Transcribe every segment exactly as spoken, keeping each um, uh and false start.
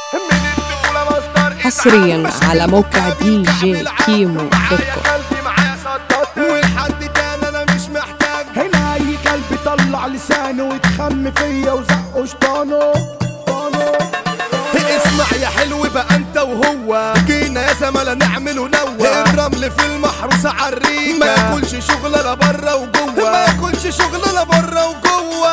حصريا على موقع دي جي كيمو دوت كوم. والحد تاني انا مش محتاج. هنا اي كلب طلع لسانه ويتخم فيا وزقه شطانه. اسمع يا حلو بقى انت وهو جينا يا زملاء نعمل ونوى. الرمل في المحروسة عالريكة، ما ياكلش شغل لا بره وجوه، ما ياكلش شغل لا بره وجوه.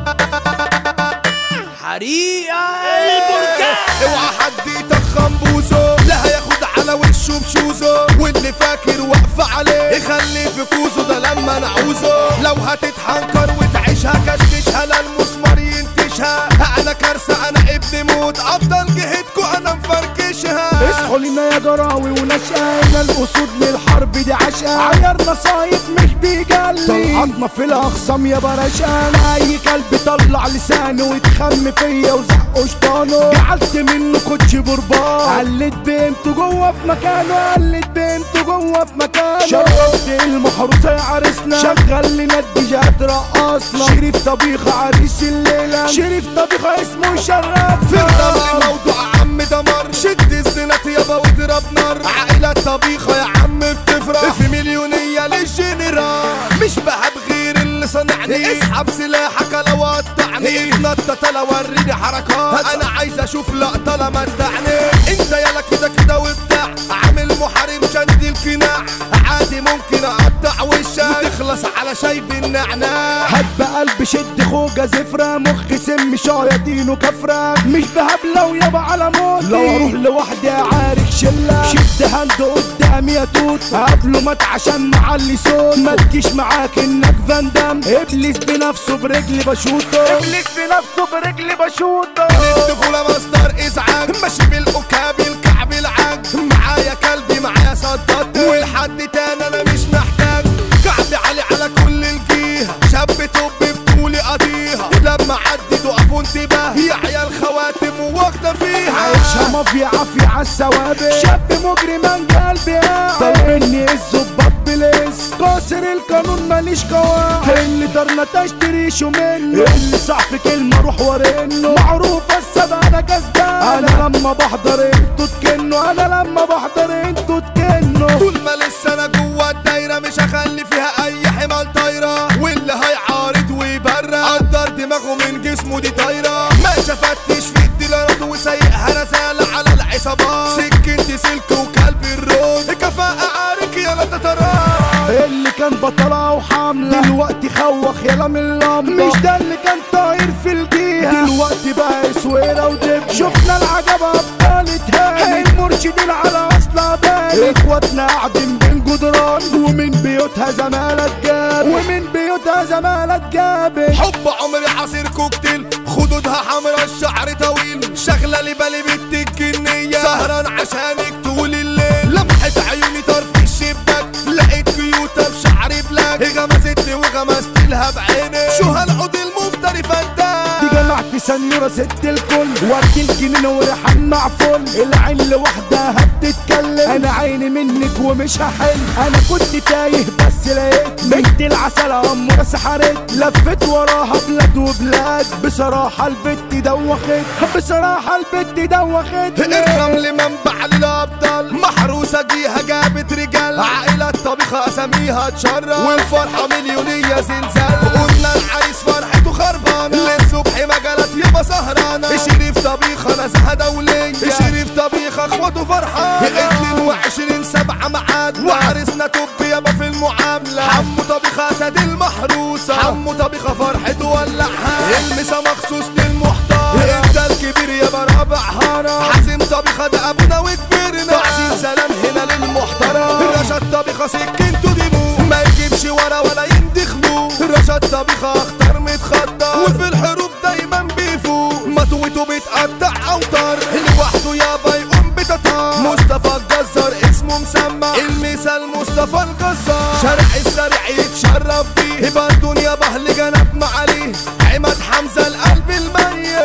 حريقة البركان اوعى حد يتخن بوزه، لا هياخد على وشه بشوزه، واللي فاكر واقفة عليه يخلي في كوزه ده لما نعوزه. لو هتتحنكر وتعيشها كشكشها لا المسمار ينتشها. انا كارثة انا ابن موت، افضل جهتكو انا مفركشها. اصحوا لنا يا جراوي ونشأنا الاسود للحرب دي عشقة. عيرنا صايد مش بيجلي، طلعتنا في الاخصام يا برشقة. انا اي كلب طلع لسانه ويتخم فيا وزقه شطانه. جعلت منه كوتش بربان، قلت بنته جوه في مكانه، قلت بنته جوه في مكانه. شرفت المحروسة يا عريسنا، شغل لنا الديجات رقصنا. شريف طبيخة عريس الليلة، شريف طبيخة اسمه شرف. في الدم موضوع عم دمر، شد الزنات يابا واضرب نار. عائلة طبيخة يا عم بتفرح، في مليونية للجنرال. مش بهب غير اللي صنعني، اسحب سلاحك لو قطعني. اتنطط لو وريني حركات، انا عايز اشوف لقطة لما تدعني. انت يالا كده كده وبتاع، عامل محارب شد القناع. عادي ممكن اقطع وشك وتخلص على شاي بالنعناع. هب قلب شد خوجة زفرة، مخي سم شياطينه كفرة. مش بهبلة ويابا على موتي، لو اروح لوحدي عارك شلة. شد هند قدامي يا توت، قبله مات عشان معلي صوت. ما تجيش معاك انك فاندم، ابليس بنفسه برجلي بشوطه، ابليس بنفسه برجلي بشوطه. الطفولة مصدر ازعاج، ماشي بالأكاب الكعب العاج. معايا كلبي معايا صدات، والحد تاني انا مش محتاج. كعبي عالي على كل الجهة، شاب توب بطولي قضيها. لما عدي تقفوا انتباه، يا عيال خواتم واخدة فيها. عايشها مافيا عافية عالسوابق، شاب مجرم من قلبي طالبني الظباط بليس. كاسر القانون ماليش قواعد، اللي دارنا تشتريشوا منه، اللي صح في كلمة روح ورنه. معروفة السبع انا كسبان، انا لما بحضر انتوا تكنوا، انا لما بحضر انتوا تكنوا. طول ما لسه انا جوه الدايرة مش هخلي فيها اي حمال طايرة، واللي هيعارض ويبرق قدر دماغه من جسمه دي طايرة. ماشي افتش في الديلارات وسايقها رسالة على العصابات. سكنتي سلك وكلب الرود، كفاءة عارك يلا تتراه. اللي كان بطلة وحاملة دلوقتي خوخ يلا من اللمبة. مش ده اللي كان طاير في الجيهة، دلوقتي بقى سويرة ودب. شفنا العجبة ابطال تاني، المرشدين على اصل بالي. اخواتنا قاعدين بين جدران، ومن بيوتها زمالة جاب، ومن بيوتها زمالة جاب. حب عمري عصير كوكتيل، خدودها حمرا الشعر طويل. شغلة لي بالي بنت الجنية، سهران عشانك طول الليل. لمحت عيوني طرف الشباك، لقيت كيوتة بشعري بلاك. غمستني وغمست لها بعيني، شو هالعود المفتري فانتاك. دي جمعت سنورة ست الكل، ورد الجنين وريحان معفن. العين لوحدها بتتكلم، انا عيني منك ومش هحل. انا كنت تايه بس لقيت بنت العسل امورة سحرت. لفت وراها بلاد وبلاد، بصراحة البت دوخت، بصراحة البت دوخت. الرمل منبع للابطال، محروسة جيها جابت رجال. عائلة طبيخة اساميها تشرف، والفرحة مليونية زلزال. قلنا العريس فرحته خربانة، للصبح مجالات يبقى سهرانة. شريف طبيخة نزهة دولية، شريف طبيخة اخواته فرحان. اتنين وعشرين سبعة معاد، وعريسنا توب يابا في المعاملة. حمو طبيخة اسد المحروسة، حمو طبيخة فرحته ولعها. المسا مخصوص للمحتار، انت الكبير يابا رابع هارة. حازم طبيخة ده ابونا وكبرنا، تعزيز سلام هنا للمحترم. رشاد طبيخة سكنته دموع، ما يجيبش ورا ولا يندخلوه. رشاد طبيخة اختار متخطر، وفي الحروب دايما بيفوق. مطوته بتقطع اوتار، لوحده يابا يقوم بتطار. مصطفى الجزار اسمه مسمى، المثال مصطفى الجزار. شارع السريع يتشرف بيه، هبة الدنيا بهل جنب معاليه. عماد حمزة القلب الميت، عماد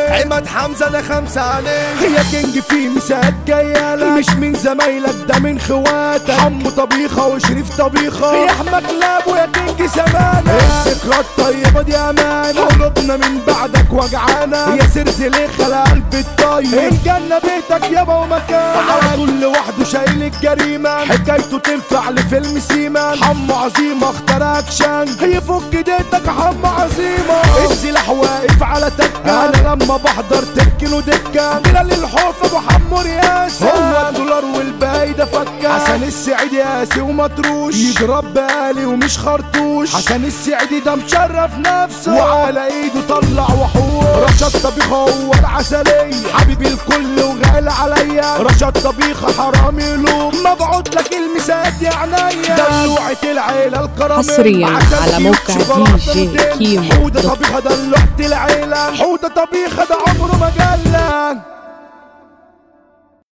حمزة انا خمسة عليه. يا كينج في مساعد جايالك مش من زمايلك ده من خواتك. حمو طبيخة وشريف طبيخة يا احمد لاب ويا كينج زمانة. الذكرى الطيبة دي امانة قلوبنا من بعدك وجعانة. يا سرسليخة لقلب الطيب الجنة بيتك يابا ومكانك. على طول لوحده شايل الجريمة حكايته تنفع لفيلم سيما. حمو عظيمة اختار اكشن يفك ديتك حمو عظيمة. السلاح واقف على تكة انا لما بحضر تركن ودكة. بلال الحوف ابو حمو رياسة هو الدولار والباقي ده فكة. حسن السعيدي قاسي ومطروش يضرب بالي ومش خرطوش. حسن السعيدي ده مشرف نفسه وعلى ايده طلع وحوش. رشاد طبيخة هو العسلية حبيبي الكل وغالي عليا. رشاد طبيخة حرامي قلوب مبعوت لك المساد يا عينيا. دلوعة العيلة الكرامية حصريا على موقع دي جي كيمو. حودة طبيخة دلوعة العيلة. حودة طبيخة ده عمره ما جلى.